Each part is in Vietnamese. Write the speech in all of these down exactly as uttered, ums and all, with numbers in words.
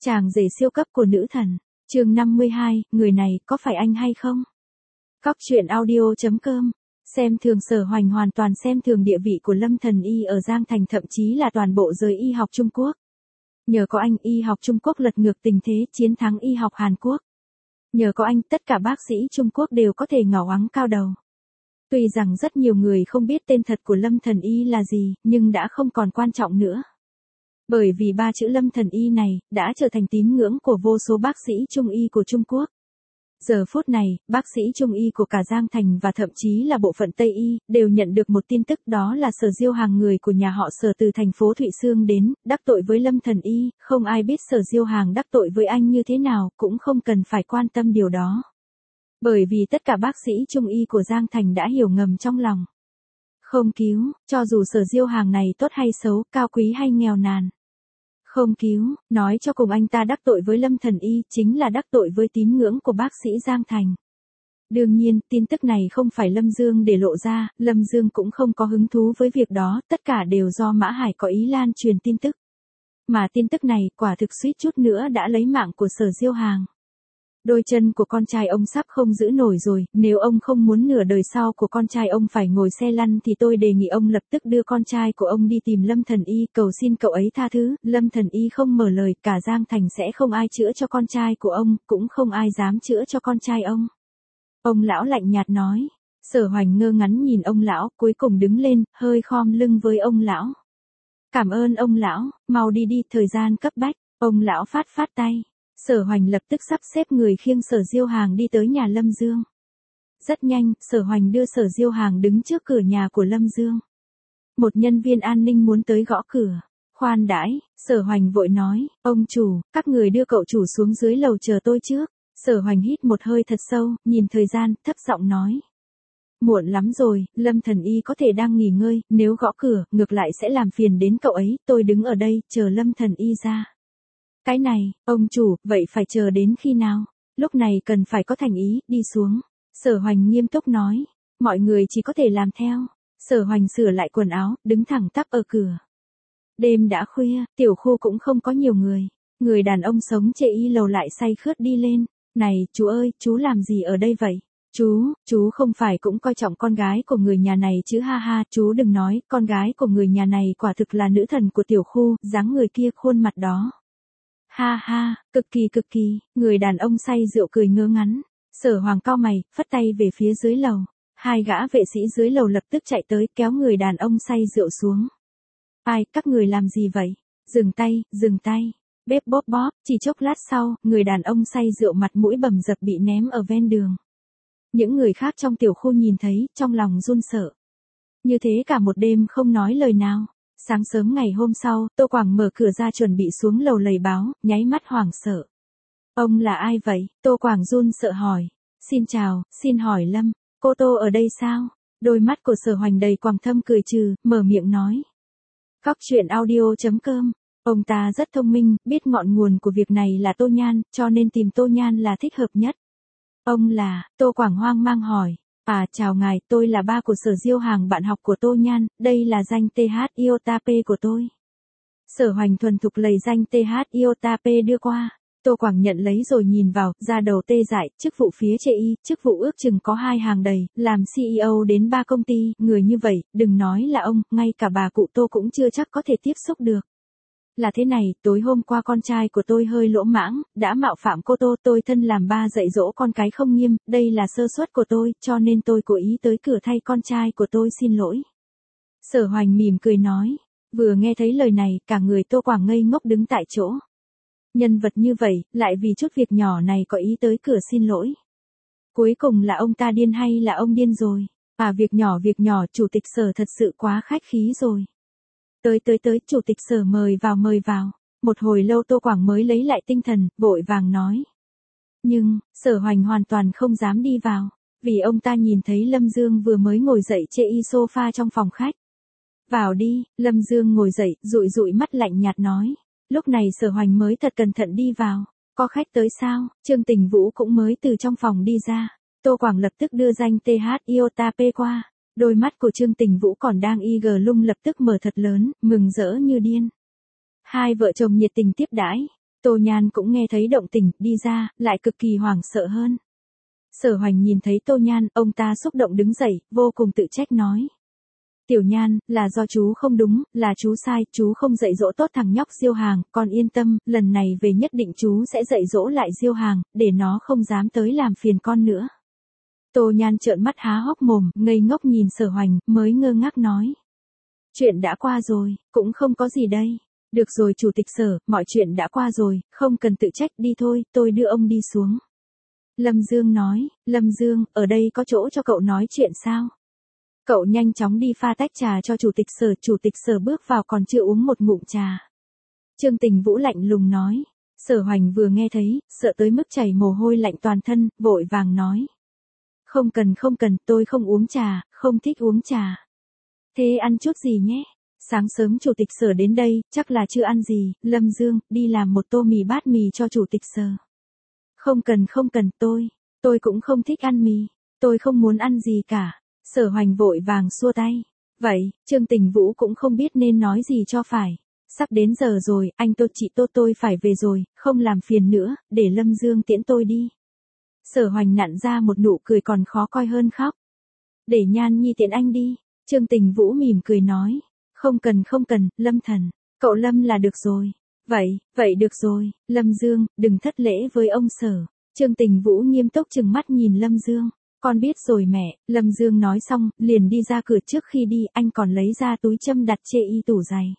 Chàng rể siêu cấp của nữ thần. Chương năm mươi hai, người này có phải anh hay không? Cóc truyện audio chấm com. Xem thường Sở Hoành hoàn toàn xem thường địa vị của Lâm Thần Y ở Giang Thành, thậm chí là toàn bộ giới y học Trung Quốc. Nhờ có anh, y học Trung Quốc lật ngược tình thế, chiến thắng y học Hàn Quốc. Nhờ có anh, tất cả bác sĩ Trung Quốc đều có thể ngỏ oáng cao đầu. Tuy rằng rất nhiều người không biết tên thật của Lâm Thần Y là gì, nhưng đã không còn quan trọng nữa. Bởi vì ba chữ Lâm Thần Y này, đã trở thành tín ngưỡng của vô số bác sĩ Trung Y của Trung Quốc. Giờ phút này, bác sĩ Trung Y của cả Giang Thành và thậm chí là bộ phận Tây Y, đều nhận được một tin tức, đó là Sở Diêu Hàng, người của nhà họ Sở từ thành phố Thụy Xương đến, đắc tội với Lâm Thần Y. Không ai biết Sở Diêu Hàng đắc tội với anh như thế nào, cũng không cần phải quan tâm điều đó. Bởi vì tất cả bác sĩ Trung Y của Giang Thành đã hiểu ngầm trong lòng. Không cứu, cho dù Sở Diêu Hàng này tốt hay xấu, cao quý hay nghèo nàn. Không cứu, nói cho cùng anh ta đắc tội với Lâm Thần Y, chính là đắc tội với tín ngưỡng của bác sĩ Giang Thành. Đương nhiên, tin tức này không phải Lâm Dương để lộ ra, Lâm Dương cũng không có hứng thú với việc đó, tất cả đều do Mã Hải có ý lan truyền tin tức. Mà tin tức này, quả thực suýt chút nữa đã lấy mạng của Sở Diêu Hàng. Đôi chân của con trai ông sắp không giữ nổi rồi, nếu ông không muốn nửa đời sau của con trai ông phải ngồi xe lăn thì tôi đề nghị ông lập tức đưa con trai của ông đi tìm Lâm Thần Y, cầu xin cậu ấy tha thứ. Lâm Thần Y không mở lời, cả Giang Thành sẽ không ai chữa cho con trai của ông, cũng không ai dám chữa cho con trai ông. Ông lão lạnh nhạt nói. Sở Hoành ngơ ngắn nhìn ông lão, cuối cùng đứng lên, hơi khom lưng với ông lão. Cảm ơn ông lão, mau đi đi, thời gian cấp bách. Ông lão phát phát tay. Sở Hoành lập tức sắp xếp người khiêng Sở Diêu Hàng đi tới nhà Lâm Dương. Rất nhanh, Sở Hoành đưa Sở Diêu Hàng đứng trước cửa nhà của Lâm Dương. Một nhân viên an ninh muốn tới gõ cửa. Khoan đãi, Sở Hoành vội nói, ông chủ, các người đưa cậu chủ xuống dưới lầu chờ tôi trước. Sở Hoành hít một hơi thật sâu, nhìn thời gian, thấp giọng nói. Muộn lắm rồi, Lâm Thần Y có thể đang nghỉ ngơi, nếu gõ cửa, ngược lại sẽ làm phiền đến cậu ấy, tôi đứng ở đây, chờ Lâm Thần Y ra. Cái này, ông chủ, vậy phải chờ đến khi nào? Lúc này cần phải có thành ý, đi xuống. Sở Hoành nghiêm túc nói. Mọi người chỉ có thể làm theo. Sở Hoành sửa lại quần áo, đứng thẳng tắp ở cửa. Đêm đã khuya, tiểu khu cũng không có nhiều người. Người đàn ông sống chê y lầu lại say khướt đi lên. Này, chú ơi, chú làm gì ở đây vậy? Chú, chú không phải cũng coi trọng con gái của người nhà này chứ, ha ha, chú đừng nói, con gái của người nhà này quả thực là nữ thần của tiểu khu, dáng người kia, khuôn mặt đó. Ha ha, cực kỳ cực kỳ, người đàn ông say rượu cười ngớ ngắn. Sở Hoàng cau mày, phất tay về phía dưới lầu. Hai gã vệ sĩ dưới lầu lập tức chạy tới, kéo người đàn ông say rượu xuống. Ai, các người làm gì vậy? Dừng tay, dừng tay. Bếp bóp bóp, chỉ chốc lát sau, người đàn ông say rượu mặt mũi bầm dập bị ném ở ven đường. Những người khác trong tiểu khu nhìn thấy, trong lòng run sợ. Như thế cả một đêm không nói lời nào. Sáng sớm ngày hôm sau, Tô Quảng mở cửa ra chuẩn bị xuống lầu lầy báo, nháy mắt hoảng sợ. Ông là ai vậy? Tô Quảng run sợ hỏi. Xin chào, xin hỏi Lâm, cô Tô ở đây sao? Đôi mắt của Sở Hoành đầy quầng thâm cười trừ, mở miệng nói. Cóc truyện audio chấm com. Ông ta rất thông minh, biết ngọn nguồn của việc này là Tô Nhan, cho nên tìm Tô Nhan là thích hợp nhất. Ông là, Tô Quảng hoang mang hỏi. À, chào ngài, tôi là ba của Sở Diêu Hàng, bạn học của Tô Nhan, đây là danh tê hát Iotap của tôi. Sở Hoành thuần thục lấy danh tê hát Iotap đưa qua. Tô Quảng nhận lấy rồi nhìn vào, ra đầu tê dại, chức vụ phía chê y, chức vụ ước chừng có hai hàng đầy, làm xê e ô đến ba công ty, người như vậy, đừng nói là ông, ngay cả bà cụ Tô cũng chưa chắc có thể tiếp xúc được. Là thế này, tối hôm qua con trai của tôi hơi lỗ mãng, đã mạo phạm cô Tô, tôi thân làm ba dạy dỗ con cái không nghiêm, đây là sơ suất của tôi, cho nên tôi cố ý tới cửa thay con trai của tôi xin lỗi. Sở Hoành mỉm cười nói, vừa nghe thấy lời này, cả người Tô Quảng ngây ngốc đứng tại chỗ. Nhân vật như vậy, lại vì chút việc nhỏ này có ý tới cửa xin lỗi. Cuối cùng là ông ta điên hay là ông điên rồi? À, việc nhỏ việc nhỏ, chủ tịch Sở thật sự quá khách khí rồi. Tới tới tới, chủ tịch Sở mời vào mời vào. Một hồi lâu Tô Quảng mới lấy lại tinh thần, vội vàng nói. Nhưng, Sở Hoành hoàn toàn không dám đi vào, vì ông ta nhìn thấy Lâm Dương vừa mới ngồi dậy chê y sofa trong phòng khách. Vào đi, Lâm Dương ngồi dậy, dụi dụi mắt lạnh nhạt nói. Lúc này Sở Hoành mới thật cẩn thận đi vào. Có khách tới sao? Trương Tình Vũ cũng mới từ trong phòng đi ra. Tô Quảng lập tức đưa danh tê hát Iotap qua. Đôi mắt của Trương Tình Vũ còn đang y gờ lung lập tức mở thật lớn, mừng rỡ như điên. Hai vợ chồng nhiệt tình tiếp đãi. Tô Nhan cũng nghe thấy động tĩnh, đi ra, lại cực kỳ hoảng sợ hơn. Sở Hoành nhìn thấy Tô Nhan, ông ta xúc động đứng dậy, vô cùng tự trách nói. Tiểu Nhan, là do chú không đúng, là chú sai, chú không dạy dỗ tốt thằng nhóc Diêu Hàng, con yên tâm, lần này về nhất định chú sẽ dạy dỗ lại Diêu Hàng, để nó không dám tới làm phiền con nữa. Tô Nhan trợn mắt há hốc mồm, ngây ngốc nhìn Sở Hoành, mới ngơ ngác nói. Chuyện đã qua rồi, cũng không có gì đây. Được rồi chủ tịch Sở, mọi chuyện đã qua rồi, không cần tự trách, đi thôi, tôi đưa ông đi xuống. Lâm Dương nói, Lâm Dương, ở đây có chỗ cho cậu nói chuyện sao? Cậu nhanh chóng đi pha tách trà cho chủ tịch Sở, chủ tịch Sở bước vào còn chưa uống một ngụm trà. Trương Tình Vũ lạnh lùng nói. Sở Hoành vừa nghe thấy, sợ tới mức chảy mồ hôi lạnh toàn thân, vội vàng nói. Không cần không cần, tôi không uống trà, không thích uống trà. Thế ăn chút gì nhé? Sáng sớm chủ tịch Sở đến đây, chắc là chưa ăn gì, Lâm Dương, đi làm một tô mì bát mì cho chủ tịch Sở. Không cần không cần, tôi, tôi cũng không thích ăn mì, tôi không muốn ăn gì cả. Sở Hoành vội vàng xua tay. Vậy, Trương Tình Vũ cũng không biết nên nói gì cho phải. Sắp đến giờ rồi, anh Tô chị Tô tôi phải về rồi, không làm phiền nữa, để Lâm Dương tiễn tôi đi. Sở Hoành nặn ra một nụ cười còn khó coi hơn khóc. Để Nhan Nhi tiễn anh đi. Trương Tình Vũ mỉm cười nói. Không cần không cần, Lâm Thần, cậu Lâm là được rồi. Vậy, vậy được rồi, Lâm Dương, đừng thất lễ với ông Sở. Trương Tình Vũ nghiêm túc trừng mắt nhìn Lâm Dương. Con biết rồi mẹ, Lâm Dương nói xong, liền đi ra cửa. Trước khi đi, anh còn lấy ra túi châm đặt chê y tủ giày.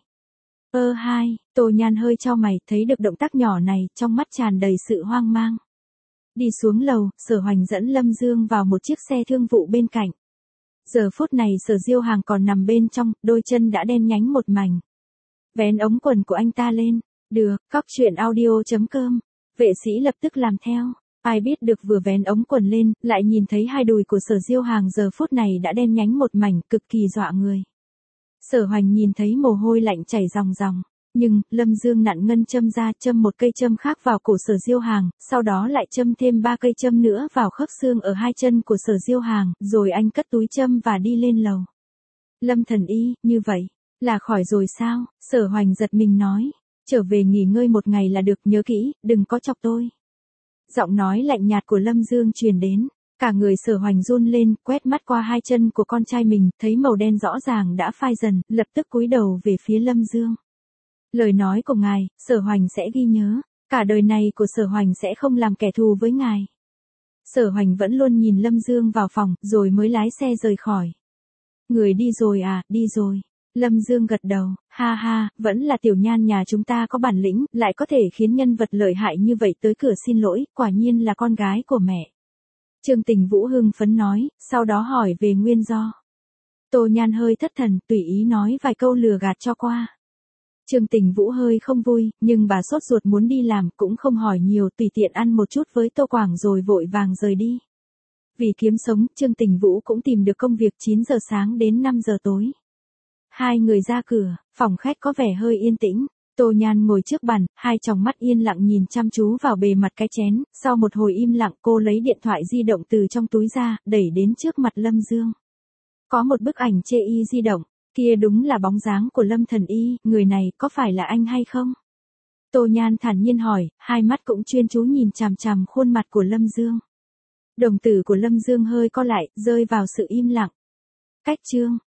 Ơ hai, Tô Nhan hơi chau mày, thấy được động tác nhỏ này, trong mắt tràn đầy sự hoang mang. Đi xuống lầu, Sở Hoành dẫn Lâm Dương vào một chiếc xe thương vụ bên cạnh. Giờ phút này Sở Diêu Hàng còn nằm bên trong, đôi chân đã đen nhánh một mảnh. Vén ống quần của anh ta lên. Được, cóc truyện audio chấm com. Vệ sĩ lập tức làm theo. Ai biết được vừa vén ống quần lên, lại nhìn thấy hai đùi của Sở Diêu Hàng giờ phút này đã đen nhánh một mảnh, cực kỳ dọa người. Sở Hoành nhìn thấy mồ hôi lạnh chảy ròng ròng. Nhưng, Lâm Dương nặn ngân châm ra, châm một cây châm khác vào cổ Sở Diêu Hàng, sau đó lại châm thêm ba cây châm nữa vào khớp xương ở hai chân của Sở Diêu Hàng, rồi anh cất túi châm và đi lên lầu. Lâm Thần Y, như vậy, là khỏi rồi sao? Sở Hoành giật mình nói. Trở về nghỉ ngơi một ngày là được, nhớ kỹ, đừng có chọc tôi. Giọng nói lạnh nhạt của Lâm Dương truyền đến. Cả người Sở Hoành run lên, quét mắt qua hai chân của con trai mình, thấy màu đen rõ ràng đã phai dần, lập tức cúi đầu về phía Lâm Dương. Lời nói của ngài, Sở Hoành sẽ ghi nhớ, cả đời này của Sở Hoành sẽ không làm kẻ thù với ngài. Sở Hoành vẫn luôn nhìn Lâm Dương vào phòng, rồi mới lái xe rời khỏi. Người đi rồi à, đi rồi. Lâm Dương gật đầu, ha ha, vẫn là Tiểu Nhan nhà chúng ta có bản lĩnh, lại có thể khiến nhân vật lợi hại như vậy tới cửa xin lỗi, quả nhiên là con gái của mẹ. Trương Tình Vũ hưng phấn nói, sau đó hỏi về nguyên do. Tô Nhan hơi thất thần, tùy ý nói vài câu lừa gạt cho qua. Trương Tình Vũ hơi không vui, nhưng bà sốt ruột muốn đi làm, cũng không hỏi nhiều, tùy tiện ăn một chút với Tô Quảng rồi vội vàng rời đi. Vì kiếm sống, Trương Tình Vũ cũng tìm được công việc chín giờ sáng đến năm giờ tối. Hai người ra cửa, phòng khách có vẻ hơi yên tĩnh. Tô Nhan ngồi trước bàn, hai tròng mắt yên lặng nhìn chăm chú vào bề mặt cái chén, sau một hồi im lặng cô lấy điện thoại di động từ trong túi ra, đẩy đến trước mặt Lâm Dương. Có một bức ảnh chê y di động, kia đúng là bóng dáng của Lâm Thần Y, người này có phải là anh hay không? Tô Nhan thản nhiên hỏi, hai mắt cũng chuyên chú nhìn chằm chằm khuôn mặt của Lâm Dương. Đồng tử của Lâm Dương hơi co lại, rơi vào sự im lặng. Cách chương